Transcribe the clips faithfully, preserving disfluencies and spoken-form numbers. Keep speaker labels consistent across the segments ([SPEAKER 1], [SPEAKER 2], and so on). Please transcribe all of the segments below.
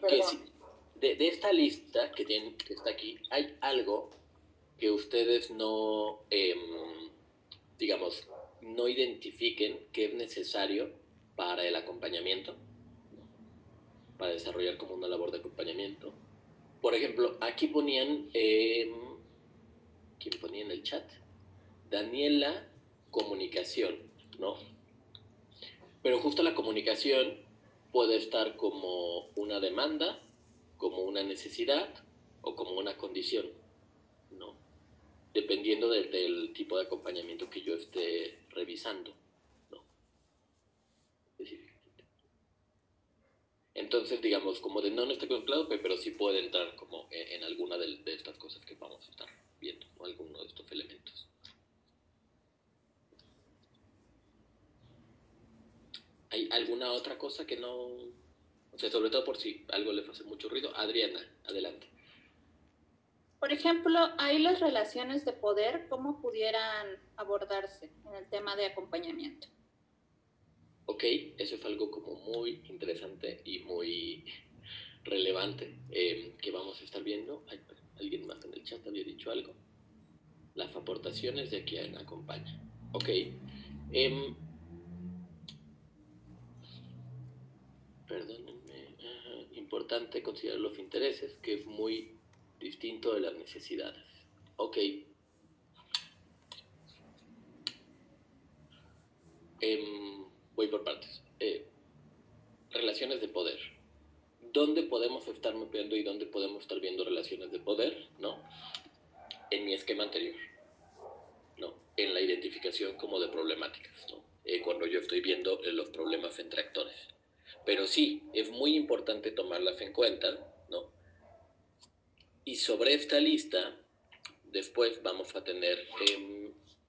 [SPEAKER 1] que
[SPEAKER 2] perdón.
[SPEAKER 1] si, de, de esta lista que, tienen, que está aquí, hay algo que ustedes no, eh, digamos, no identifiquen que es necesario para el acompañamiento, para desarrollar como una labor de acompañamiento. Por ejemplo, aquí ponían, eh, ¿quién ponía en el chat? Daniela, comunicación, ¿no? Pero justo la comunicación puede estar como una demanda, como una necesidad o como una condición, ¿no? Dependiendo de, del tipo de acompañamiento que yo esté revisando, ¿no? Específicamente. Entonces, digamos, como de no, no está contemplado, pero sí puede entrar como en, en alguna de, de, estas cosas que vamos a estar viendo, ¿no? Alguno de estos elementos. ¿Hay alguna otra cosa que no? O sea, sobre todo por si algo le hace mucho ruido. Adriana, adelante.
[SPEAKER 2] Por ejemplo, ahí las relaciones de poder, ¿cómo pudieran abordarse en el tema de acompañamiento?
[SPEAKER 1] Ok, eso es algo como muy interesante y muy relevante eh, que vamos a estar viendo. Ay, alguien más en el chat había dicho algo. Las aportaciones de quien acompaña. Ok. Eh, perdónenme. Ajá. Importante considerar los intereses, que es muy distinto de las necesidades. Ok. Eh, voy por partes. Eh, relaciones de poder. ¿Dónde podemos estar mapeando y dónde podemos estar viendo relaciones de poder? ¿No? En mi esquema anterior. ¿No? En la identificación como de problemáticas, ¿no? Eh, cuando yo estoy viendo eh, los problemas entre actores. Pero sí, es muy importante tomarlas en cuenta, ¿no? Y sobre esta lista, después vamos a tener eh,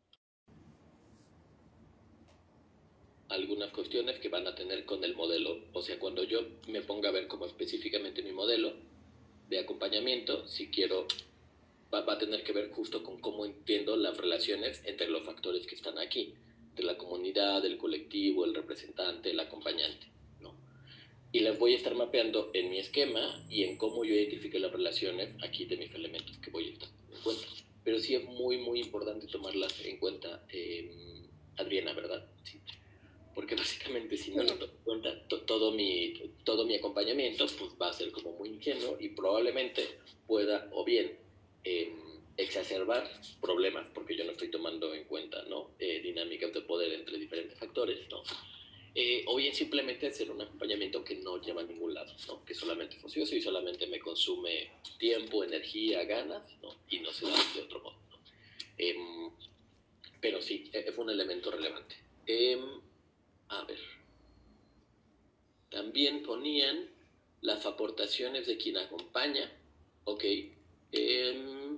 [SPEAKER 1] algunas cuestiones que van a tener con el modelo. O sea, cuando yo me ponga a ver como específicamente mi modelo de acompañamiento, si quiero, va, va a tener que ver justo con cómo entiendo las relaciones entre los factores que están aquí, de la comunidad, el colectivo, el representante, el acompañante, ¿no? Y las voy a estar mapeando en mi esquema y en cómo yo identifique las relaciones aquí de mis elementos que voy a estar en cuenta. Pero sí es muy, muy importante tomarlas en cuenta, eh, Adriana, ¿verdad? Sí. Porque básicamente si no lo
[SPEAKER 2] Sí.
[SPEAKER 1] tomo en cuenta, to, todo, mi, todo mi acompañamiento pues va a ser como muy ingenuo y probablemente pueda o bien eh, exacerbar problemas, porque yo no estoy tomando en cuenta, ¿no? Eh, dinámicas de poder entre diferentes factores, ¿no? Eh, o bien simplemente hacer un acompañamiento que no lleva a ningún lado, ¿no? Que solamente es ocioso y solamente me consume tiempo, energía, ganas, ¿no? Y no se da de otro modo, ¿no? Eh, pero sí, es un elemento relevante. Eh, a ver, también ponían las aportaciones de quien acompaña, ok, eh,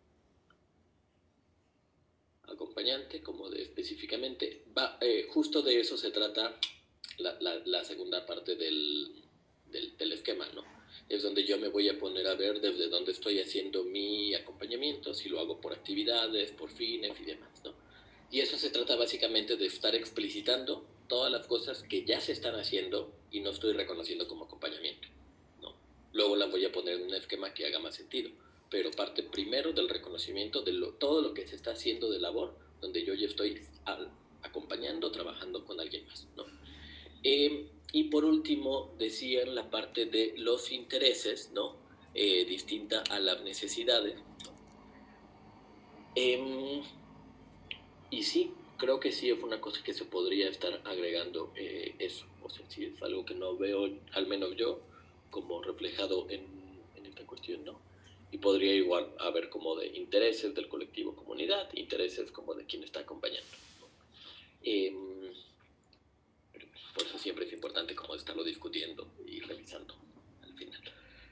[SPEAKER 1] acompañante, como de específicamente, va, eh, justo de eso se trata la, la, la segunda parte del, del, del, esquema, ¿no? Es donde yo me voy a poner a ver desde dónde estoy haciendo mi acompañamiento, si lo hago por actividades, por fines y demás, ¿no? Y eso se trata básicamente de estar explicitando todas las cosas que ya se están haciendo y no estoy reconociendo como acompañamiento, ¿no? Luego las voy a poner en un esquema que haga más sentido, pero parte primero del reconocimiento de lo, todo lo que se está haciendo de labor, donde yo ya estoy al, acompañando, trabajando con alguien más, ¿no? Eh, y por último, decían la parte de los intereses, ¿no? Eh, distinta a las necesidades. Eh, y sí, creo que sí es una cosa que se podría estar agregando eh, eso. O sea, sí es algo que no veo, al menos yo, como reflejado en, en esta cuestión, ¿no? Y podría igual haber como de intereses del colectivo comunidad, intereses como de quien está acompañando.